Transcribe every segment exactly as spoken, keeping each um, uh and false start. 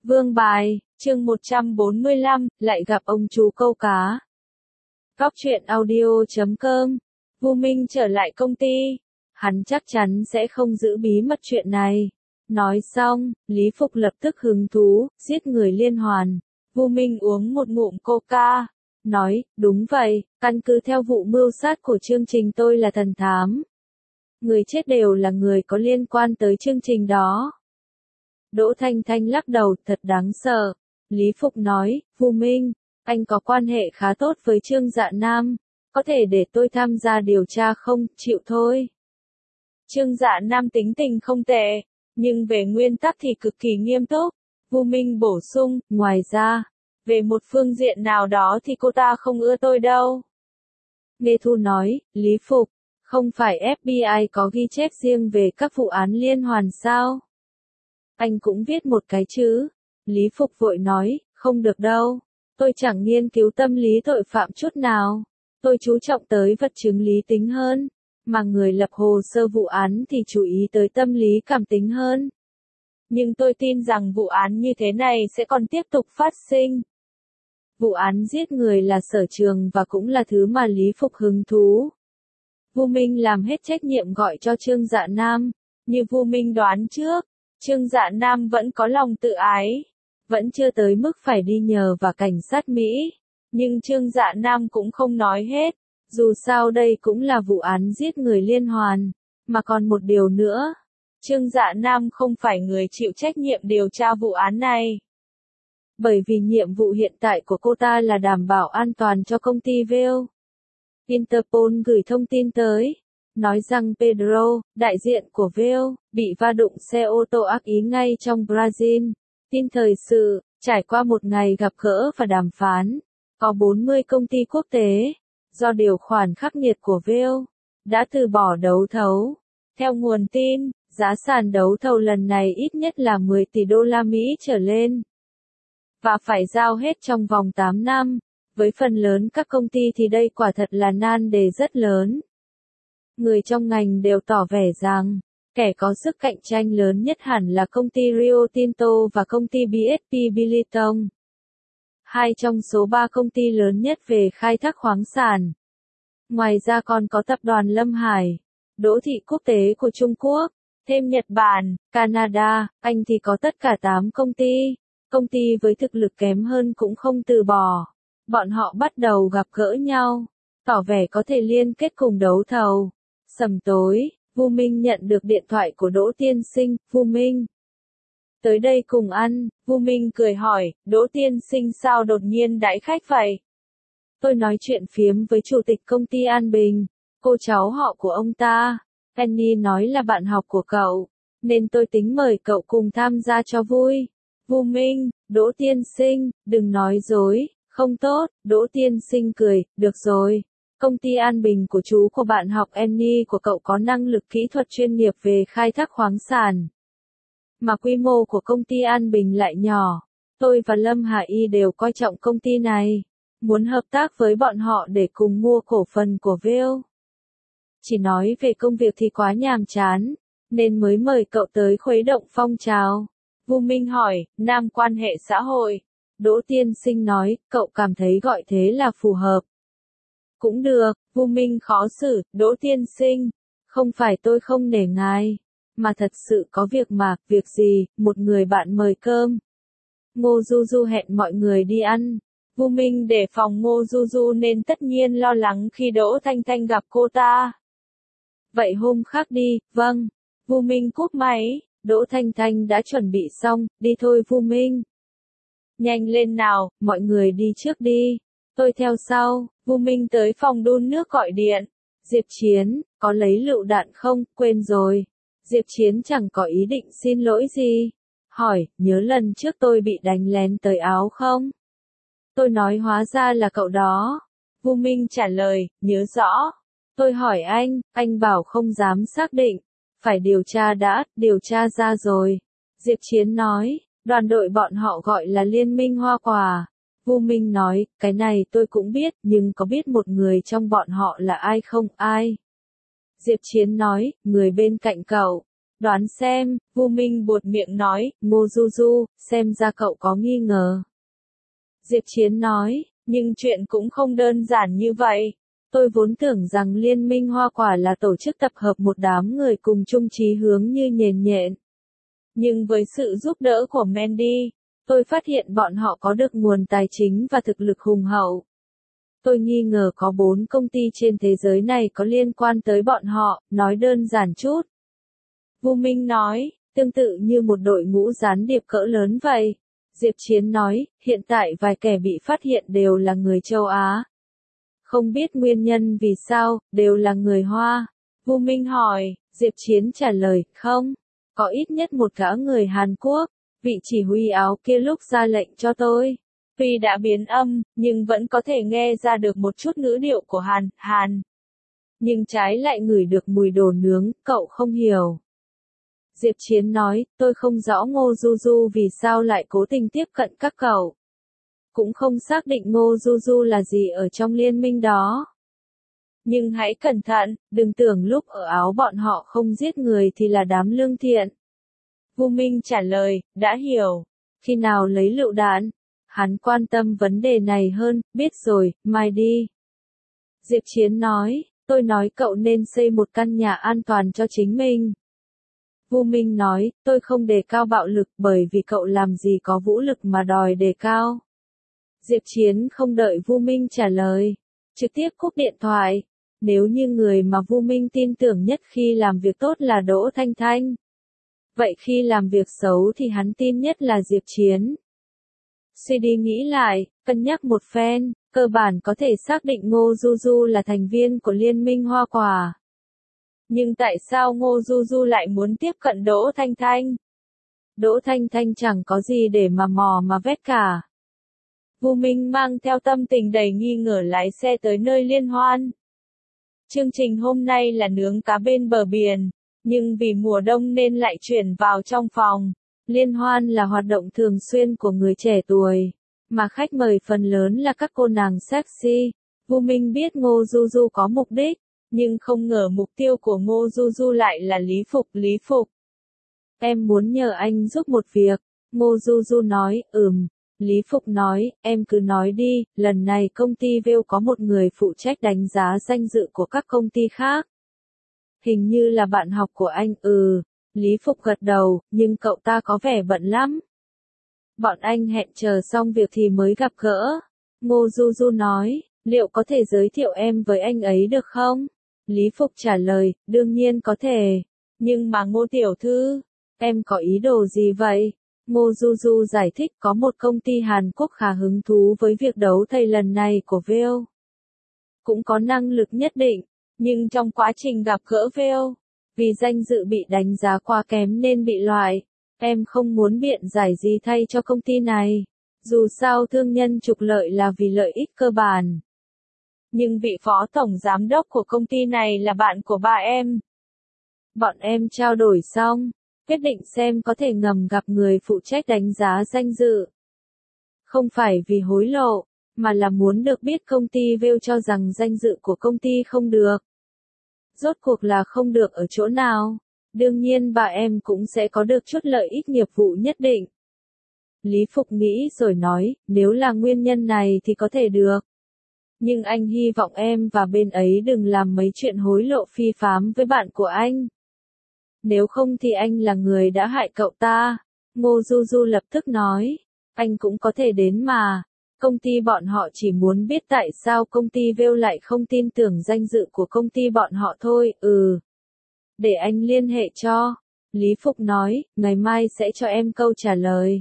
Vương bài, chương một trăm bốn mươi lăm, lại gặp ông chú câu cá. Góc truyện audio chấm com. Vu Minh trở lại công ty. Hắn chắc chắn sẽ không giữ bí mật chuyện này. Nói xong, Lý Phục lập tức hứng thú, giết người liên hoàn. Vu Minh uống một ngụm coca. Nói, đúng vậy, căn cứ theo vụ mưu sát của chương trình tôi là thần thám. Người chết đều là người có liên quan tới chương trình đó. Đỗ Thanh Thanh lắc đầu, thật đáng sợ. Lý Phục nói, Vu Minh, anh có quan hệ khá tốt với Trương Dạ Nam, có thể để tôi tham gia điều tra không, chịu thôi. Trương Dạ Nam tính tình không tệ, nhưng về nguyên tắc thì cực kỳ nghiêm túc. Vu Minh bổ sung, ngoài ra, về một phương diện nào đó thì cô ta không ưa tôi đâu. Nghe Thu nói, Lý Phục, không phải ép bê i có ghi chép riêng về các vụ án liên hoàn sao? Anh cũng viết một cái chứ. Lý Phục vội nói, không được đâu. Tôi chẳng nghiên cứu tâm lý tội phạm chút nào. Tôi chú trọng tới vật chứng lý tính hơn. Mà người lập hồ sơ vụ án thì chú ý tới tâm lý cảm tính hơn. Nhưng tôi tin rằng vụ án như thế này sẽ còn tiếp tục phát sinh. Vụ án giết người là sở trường và cũng là thứ mà Lý Phục hứng thú. Vu Minh làm hết trách nhiệm gọi cho Trương Dạ Nam. Như Vu Minh đoán trước, Trương Dạ Nam vẫn có lòng tự ái. Vẫn chưa tới mức phải đi nhờ vào cảnh sát Mỹ. Nhưng Trương Dạ Nam cũng không nói hết. Dù sao đây cũng là vụ án giết người liên hoàn. Mà còn một điều nữa. Trương Dạ Nam không phải người chịu trách nhiệm điều tra vụ án này. Bởi vì nhiệm vụ hiện tại của cô ta là đảm bảo an toàn cho công ty vê o. Interpol gửi thông tin tới. Nói rằng Pedro, đại diện của vê o, bị va đụng xe ô tô ác ý ngay trong Brazil. Tin thời sự, trải qua một ngày gặp gỡ và đàm phán, có bốn mươi công ty quốc tế, do điều khoản khắc nghiệt của vê o, đã từ bỏ đấu thầu. Theo nguồn tin, giá sàn đấu thầu lần này ít nhất là mười tỷ đô la Mỹ trở lên. Và phải giao hết trong vòng tám năm. Với phần lớn các công ty thì đây quả thật là nan đề rất lớn. Người trong ngành đều tỏ vẻ rằng, kẻ có sức cạnh tranh lớn nhất hẳn là công ty Rio Tinto và công ty bê ét pê Billiton. Hai trong số ba công ty lớn nhất về khai thác khoáng sản. Ngoài ra còn có tập đoàn Lâm Hải, Đỗ thị quốc tế của Trung Quốc, thêm Nhật Bản, Canada, Anh thì có tất cả tám công ty. Công ty với thực lực kém hơn cũng không từ bỏ. Bọn họ bắt đầu gặp gỡ nhau, tỏ vẻ có thể liên kết cùng đấu thầu. Sầm tối, Vu Minh nhận được điện thoại của Đỗ Tiên Sinh. Vu Minh, tới đây cùng ăn. Vu Minh cười hỏi, Đỗ Tiên Sinh sao đột nhiên đãi khách vậy? Tôi nói chuyện phiếm với chủ tịch công ty An Bình, cô cháu họ của ông ta. Penny nói là bạn học của cậu, nên tôi tính mời cậu cùng tham gia cho vui. Vu Minh, Đỗ Tiên Sinh, đừng nói dối, không tốt. Đỗ Tiên Sinh cười, được rồi. Công ty An Bình của chú của bạn học Annie của cậu có năng lực kỹ thuật chuyên nghiệp về khai thác khoáng sản. Mà quy mô của công ty An Bình lại nhỏ. Tôi và Lâm Hà Y đều coi trọng công ty này. Muốn hợp tác với bọn họ để cùng mua cổ phần của vê o. Chỉ nói về công việc thì quá nhàm chán, nên mới mời cậu tới khuấy động phong trào. Vu Minh hỏi, nam quan hệ xã hội. Đỗ Tiên Sinh nói, cậu cảm thấy gọi thế là phù hợp. Cũng được. Vu Minh khó xử, Đỗ Tiên Sinh, không phải tôi không nể ngài, mà thật sự có việc mà. Việc gì? Một người bạn mời cơm. Ngô Du Du hẹn mọi người đi ăn. Vu Minh đề phòng Ngô Du Du nên tất nhiên lo lắng khi Đỗ Thanh Thanh gặp cô ta. Vậy hôm khác đi. Vâng. Vu Minh cúp máy. Đỗ Thanh Thanh đã chuẩn bị xong, đi thôi Vu Minh. Nhanh lên nào, mọi người đi trước đi. Tôi theo sau. Vu Minh tới phòng đun nước gọi điện. Diệp Chiến, có lấy lựu đạn không? Quên rồi. Diệp Chiến chẳng có ý định xin lỗi gì. Hỏi, nhớ lần trước tôi bị đánh lén tới áo không? Tôi nói hóa ra là cậu đó. Vu Minh trả lời, nhớ rõ. Tôi hỏi anh, anh bảo không dám xác định. Phải điều tra đã, điều tra ra rồi. Diệp Chiến nói, đoàn đội bọn họ gọi là Liên minh Hoa Quả. Vu Minh nói, cái này tôi cũng biết, nhưng có biết một người trong bọn họ là ai không? Ai? Diệp Chiến nói, người bên cạnh cậu. Đoán xem, Vu Minh buột miệng nói, Ngô Du Du, xem ra cậu có nghi ngờ. Diệp Chiến nói, nhưng chuyện cũng không đơn giản như vậy. Tôi vốn tưởng rằng Liên minh Hoa Quả là tổ chức tập hợp một đám người cùng chung chí hướng như nhện nhện. Nhưng với sự giúp đỡ của Mandy, tôi phát hiện bọn họ có được nguồn tài chính và thực lực hùng hậu. Tôi nghi ngờ có bốn công ty trên thế giới này có liên quan tới bọn họ, nói đơn giản chút. Vu Minh nói, tương tự như một đội ngũ gián điệp cỡ lớn vậy. Diệp Chiến nói, hiện tại vài kẻ bị phát hiện đều là người châu Á. Không biết nguyên nhân vì sao, đều là người Hoa. Vu Minh hỏi, Diệp Chiến trả lời, không, có ít nhất một gã người Hàn Quốc. Vị chỉ huy áo kia lúc ra lệnh cho tôi. Tuy đã biến âm, nhưng vẫn có thể nghe ra được một chút ngữ điệu của Hàn, Hàn. Nhưng trái lại ngửi được mùi đồ nướng, cậu không hiểu. Diệp Chiến nói, tôi không rõ Ngô Du Du vì sao lại cố tình tiếp cận các cậu. Cũng không xác định Ngô Du Du là gì ở trong liên minh đó. Nhưng hãy cẩn thận, đừng tưởng lúc ở áo bọn họ không giết người thì là đám lương thiện. Vu Minh trả lời, đã hiểu. Khi nào lấy lựu đạn? Hắn quan tâm vấn đề này hơn, biết rồi, mai đi. Diệp Chiến nói, tôi nói cậu nên xây một căn nhà an toàn cho chính mình. Vu Minh nói, tôi không đề cao bạo lực bởi vì cậu làm gì có vũ lực mà đòi đề cao. Diệp Chiến không đợi Vu Minh trả lời, trực tiếp cúp điện thoại. Nếu như người mà Vu Minh tin tưởng nhất khi làm việc tốt là Đỗ Thanh Thanh. Vậy khi làm việc xấu thì hắn tin nhất là Diệp Chiến. Suy đi nghĩ lại, cân nhắc một phen, cơ bản có thể xác định Ngô Du Du là thành viên của Liên minh Hoa Quả. Nhưng tại sao Ngô Du Du lại muốn tiếp cận Đỗ Thanh Thanh? Đỗ Thanh Thanh chẳng có gì để mà mò mà vét cả. Vu Minh mang theo tâm tình đầy nghi ngờ lái xe tới nơi liên hoan. Chương trình hôm nay là nướng cá bên bờ biển, nhưng vì mùa đông nên lại chuyển vào trong phòng. Liên hoan là hoạt động thường xuyên của người trẻ tuổi, mà khách mời phần lớn là các cô nàng sexy. Vu Minh biết Ngô Du Du có mục đích, nhưng không ngờ mục tiêu của Ngô Du Du lại là Lý Phục. Lý Phục, em muốn nhờ anh giúp một việc. Ngô Du Du nói, ừm. Lý Phục nói, em cứ nói đi, lần này công ty Vale có một người phụ trách đánh giá danh dự của các công ty khác. Hình như là bạn học của anh, ừ. Lý Phục gật đầu, nhưng cậu ta có vẻ bận lắm. Bọn anh hẹn chờ xong việc thì mới gặp gỡ. Ngô Du Du nói, liệu có thể giới thiệu em với anh ấy được không? Lý Phục trả lời, đương nhiên có thể. Nhưng mà Ngô tiểu thư, em có ý đồ gì vậy? Ngô Du Du giải thích có một công ty Hàn Quốc khá hứng thú với việc đấu thầy lần này của Vale. Cũng có năng lực nhất định, nhưng trong quá trình gặp gỡ Vale, vì danh dự bị đánh giá quá kém nên bị loại. Em không muốn biện giải gì thay cho công ty này. Dù sao thương nhân trục lợi là vì lợi ích cơ bản. Nhưng vị phó tổng giám đốc của công ty này là bạn của ba em. Bọn em trao đổi xong, quyết định xem có thể ngầm gặp người phụ trách đánh giá danh dự. Không phải vì hối lộ, mà là muốn được biết công ty Vale cho rằng danh dự của công ty không được. Rốt cuộc là không được ở chỗ nào. Đương nhiên bà em cũng sẽ có được chút lợi ích nghiệp vụ nhất định. Lý Phục nghĩ rồi nói, nếu là nguyên nhân này thì có thể được. Nhưng anh hy vọng em và bên ấy đừng làm mấy chuyện hối lộ phi phám với bạn của anh. Nếu không thì anh là người đã hại cậu ta. Ngô Du Du lập tức nói, anh cũng có thể đến mà. Công ty bọn họ chỉ muốn biết tại sao công ty Vale lại không tin tưởng danh dự của công ty bọn họ thôi, ừ. Để anh liên hệ cho. Lý Phục nói, ngày mai sẽ cho em câu trả lời.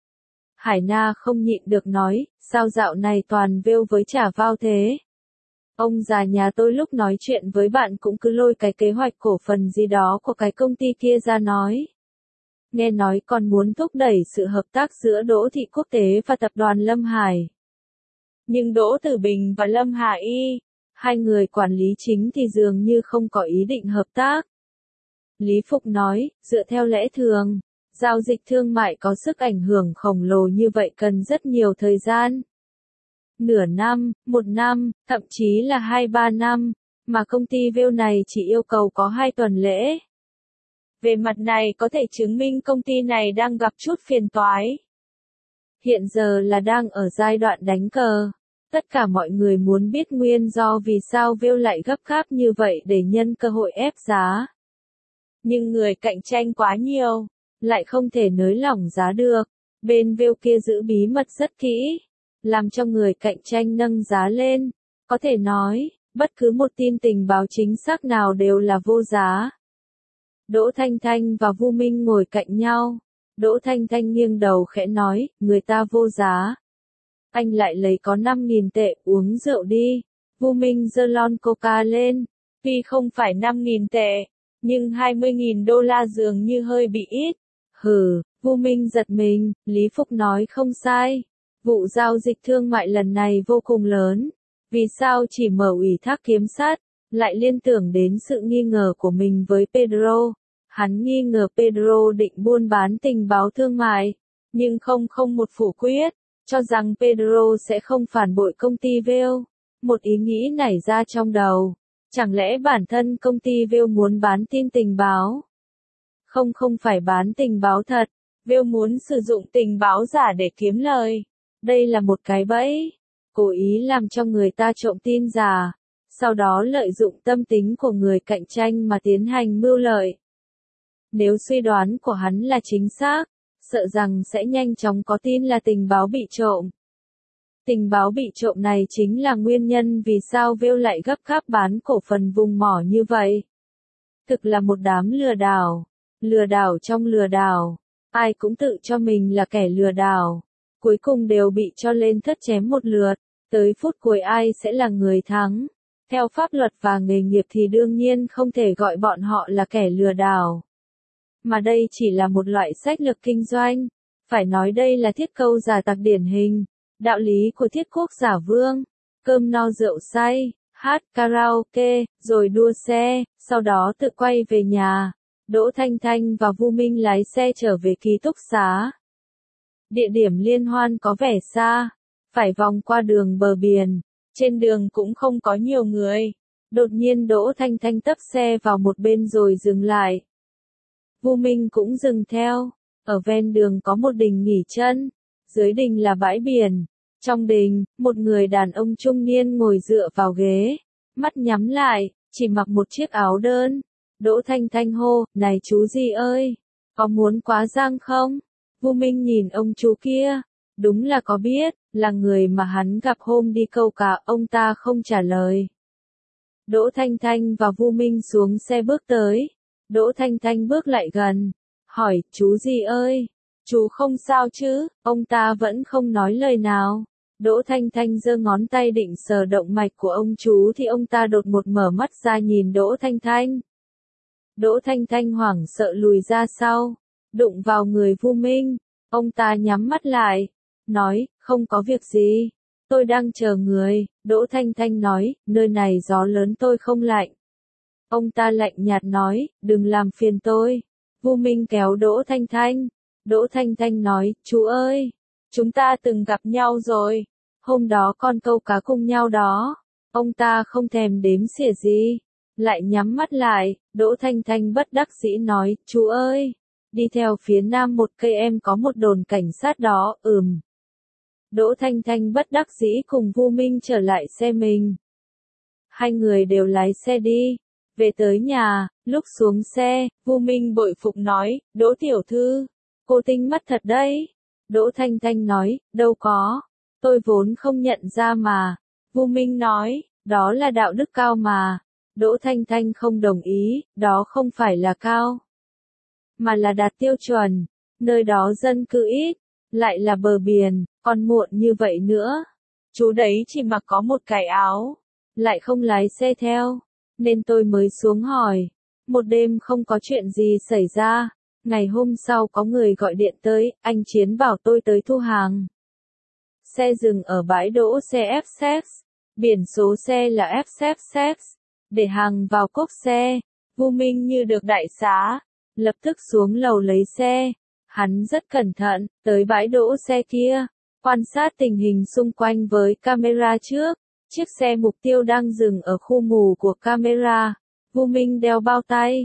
Hải Na không nhịn được nói, sao dạo này toàn Vale với trả vào thế? Ông già nhà tôi lúc nói chuyện với bạn cũng cứ lôi cái kế hoạch cổ phần gì đó của cái công ty kia ra nói. Nghe nói còn muốn thúc đẩy sự hợp tác giữa Đỗ Thị Quốc tế và tập đoàn Lâm Hải. Nhưng Đỗ Tử Bình và Lâm Hải Y, hai người quản lý chính thì dường như không có ý định hợp tác. Lý Phục nói, dựa theo lẽ thường, giao dịch thương mại có sức ảnh hưởng khổng lồ như vậy cần rất nhiều thời gian. Nửa năm, một năm, thậm chí là hai ba năm, mà công ty Vale này chỉ yêu cầu có hai tuần lễ. Về mặt này có thể chứng minh công ty này đang gặp chút phiền toái. Hiện giờ là đang ở giai đoạn đánh cờ. Tất cả mọi người muốn biết nguyên do vì sao Vale lại gấp gáp như vậy để nhân cơ hội ép giá. Nhưng người cạnh tranh quá nhiều, lại không thể nới lỏng giá được. Bên Vale kia giữ bí mật rất kỹ, làm cho người cạnh tranh nâng giá lên. Có thể nói, bất cứ một tin tình báo chính xác nào đều là vô giá. Đỗ Thanh Thanh và Vu Minh ngồi cạnh nhau. Đỗ Thanh Thanh nghiêng đầu khẽ nói, người ta vô giá. Anh lại lấy có năm nghìn tệ uống rượu đi. Vu Minh giơ lon coca lên. Tuy không phải năm nghìn tệ, nhưng hai mươi nghìn đô la dường như hơi bị ít. Hừ, Vu Minh giật mình, Lý Phúc nói không sai. Vụ giao dịch thương mại lần này vô cùng lớn. Vì sao chỉ mở ủy thác kiếm sát, lại liên tưởng đến sự nghi ngờ của mình với Pedro. Hắn nghi ngờ Pedro định buôn bán tình báo thương mại, nhưng không không một phủ quyết, cho rằng Pedro sẽ không phản bội công ty Vale. Một ý nghĩ nảy ra trong đầu. Chẳng lẽ bản thân công ty Vale muốn bán tin tình báo? Không không phải bán tình báo thật, Vale muốn sử dụng tình báo giả để kiếm lời. Đây là một cái bẫy, cố ý làm cho người ta trộm tin giả, sau đó lợi dụng tâm tính của người cạnh tranh mà tiến hành mưu lợi. Nếu suy đoán của hắn là chính xác, sợ rằng sẽ nhanh chóng có tin là tình báo bị trộm. Tình báo bị trộm này chính là nguyên nhân vì sao Vale lại gấp gáp bán cổ phần vùng mỏ như vậy. Thực là một đám lừa đảo, lừa đảo trong lừa đảo, ai cũng tự cho mình là kẻ lừa đảo, cuối cùng đều bị cho lên thất chém một lượt, tới phút cuối ai sẽ là người thắng. Theo pháp luật và nghề nghiệp thì đương nhiên không thể gọi bọn họ là kẻ lừa đảo. Mà đây chỉ là một loại sách lược kinh doanh, phải nói đây là thiết câu giả tặc điển hình, đạo lý của thiết quốc giả vương, cơm no rượu say, hát karaoke, rồi đua xe, sau đó tự quay về nhà. Đỗ Thanh Thanh và Vu Minh lái xe trở về ký túc xá. Địa điểm liên hoan có vẻ xa, phải vòng qua đường bờ biển, trên đường cũng không có nhiều người. Đột nhiên Đỗ Thanh Thanh tấp xe vào một bên rồi dừng lại. Vu Minh cũng dừng theo, ở ven đường có một đình nghỉ chân, dưới đình là bãi biển. Trong đình, một người đàn ông trung niên ngồi dựa vào ghế, mắt nhắm lại, chỉ mặc một chiếc áo đơn. Đỗ Thanh Thanh hô, này chú gì ơi, có muốn quá giang không? Vu Minh nhìn ông chú kia, đúng là có biết, là người mà hắn gặp hôm đi câu cá, ông ta không trả lời. Đỗ Thanh Thanh và Vu Minh xuống xe bước tới. Đỗ Thanh Thanh bước lại gần, hỏi, chú gì ơi, chú không sao chứ? Ông ta vẫn không nói lời nào. Đỗ Thanh Thanh giơ ngón tay định sờ động mạch của ông chú thì ông ta đột ngột mở mắt ra nhìn Đỗ Thanh Thanh. Đỗ Thanh Thanh hoảng sợ lùi ra sau, đụng vào người Vu Minh. Ông ta nhắm mắt lại, nói, không có việc gì, tôi đang chờ người. Đỗ Thanh Thanh nói, nơi này gió lớn tôi không lạnh. Ông ta lạnh nhạt nói, đừng làm phiền tôi. Vu Minh kéo Đỗ Thanh Thanh. Đỗ Thanh Thanh nói, chú ơi, chúng ta từng gặp nhau rồi. Hôm đó con câu cá cùng nhau đó. Ông ta không thèm đếm xỉa gì, lại nhắm mắt lại. Đỗ Thanh Thanh bất đắc dĩ nói, chú ơi, đi theo phía nam một cây em có một đồn cảnh sát đó, ừm. Đỗ Thanh Thanh bất đắc dĩ cùng Vu Minh trở lại xe mình. Hai người đều lái xe đi. Về tới nhà, lúc xuống xe, Vu Minh bội phục nói, Đỗ tiểu thư, cô tinh mắt thật đấy. Đỗ Thanh Thanh nói, đâu có, tôi vốn không nhận ra mà. Vu Minh nói, đó là đạo đức cao mà. Đỗ Thanh Thanh không đồng ý, đó không phải là cao, mà là đạt tiêu chuẩn. Nơi đó dân cư ít, lại là bờ biển, còn muộn như vậy nữa. Chú đấy chỉ mặc có một cái áo, lại không lái xe theo, nên tôi mới xuống hỏi. Một đêm không có chuyện gì xảy ra. Ngày hôm sau có người gọi điện tới, anh Chiến bảo tôi tới thu hàng. Xe dừng ở bãi đỗ xe ép xê, biển số xe là ép xê, để hàng vào cốp xe. Vu Minh như được đại xá, lập tức xuống lầu lấy xe. Hắn rất cẩn thận, tới bãi đỗ xe kia, quan sát tình hình xung quanh với camera trước. Chiếc xe mục tiêu đang dừng ở khu mù của camera. Vu Minh đeo bao tay,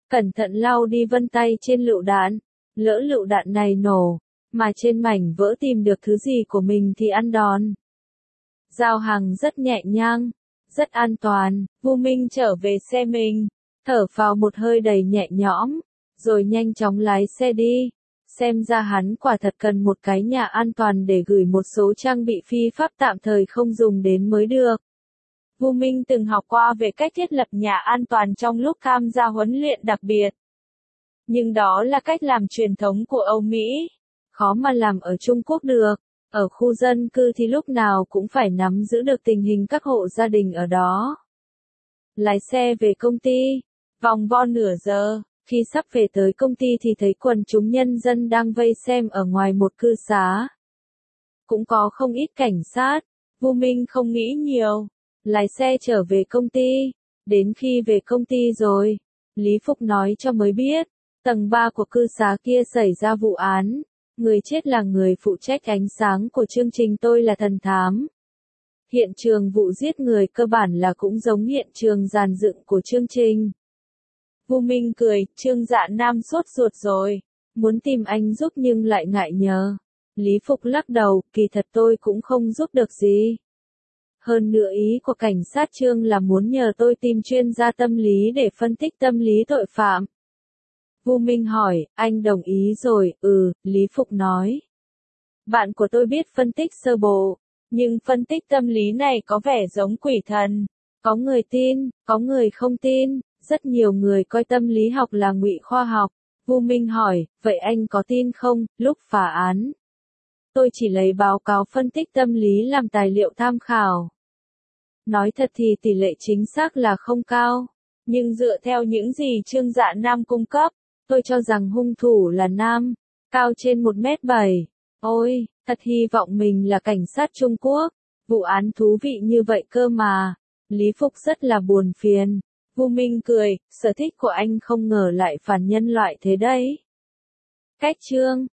cẩn thận lau đi vân tay trên lựu đạn, lỡ lựu đạn này nổ, mà trên mảnh vỡ tìm được thứ gì của mình thì ăn đòn. Giao hàng rất nhẹ nhàng, rất an toàn, Vu Minh trở về xe mình, thở phào một hơi đầy nhẹ nhõm, rồi nhanh chóng lái xe đi. Xem ra hắn quả thật cần một cái nhà an toàn để gửi một số trang bị phi pháp tạm thời không dùng đến mới được. Vu Minh từng học qua về cách thiết lập nhà an toàn trong lúc tham gia huấn luyện đặc biệt. Nhưng đó là cách làm truyền thống của Âu Mỹ, khó mà làm ở Trung Quốc được. Ở khu dân cư thì lúc nào cũng phải nắm giữ được tình hình các hộ gia đình ở đó. Lái xe về công ty, vòng vo nửa giờ, khi sắp về tới công ty thì thấy quần chúng nhân dân đang vây xem ở ngoài một cư xá. Cũng có không ít cảnh sát, Vu Minh không nghĩ nhiều, lái xe trở về công ty. Đến khi về công ty rồi, Lý Phục nói cho mới biết, tầng ba của cư xá kia xảy ra vụ án. Người chết là người phụ trách ánh sáng của chương trình Tôi là Thần Thám. Hiện trường vụ giết người cơ bản là cũng giống hiện trường dàn dựng của chương trình. Vu Minh cười, Trương Dạ Nam sốt ruột rồi, muốn tìm anh giúp nhưng lại ngại nhờ. Lý Phục lắc đầu, kỳ thật tôi cũng không giúp được gì. Hơn nữa ý của cảnh sát Trương là muốn nhờ tôi tìm chuyên gia tâm lý để phân tích tâm lý tội phạm. Vu Minh hỏi, anh đồng ý rồi, ừ, Lý Phục nói. Bạn của tôi biết phân tích sơ bộ, nhưng phân tích tâm lý này có vẻ giống quỷ thần. Có người tin, có người không tin, rất nhiều người coi tâm lý học là ngụy khoa học. Vu Minh hỏi, vậy anh có tin không, lúc phá án? Tôi chỉ lấy báo cáo phân tích tâm lý làm tài liệu tham khảo. Nói thật thì tỷ lệ chính xác là không cao, nhưng dựa theo những gì Trương Dạ Nam cung cấp, tôi cho rằng hung thủ là nam, cao trên một mét bảy. Ôi, thật hy vọng mình là cảnh sát Trung Quốc. Vụ án thú vị như vậy cơ mà. Lý Phục rất là buồn phiền. Vu Minh cười, sở thích của anh không ngờ lại phản nhân loại thế đấy. Cách Trương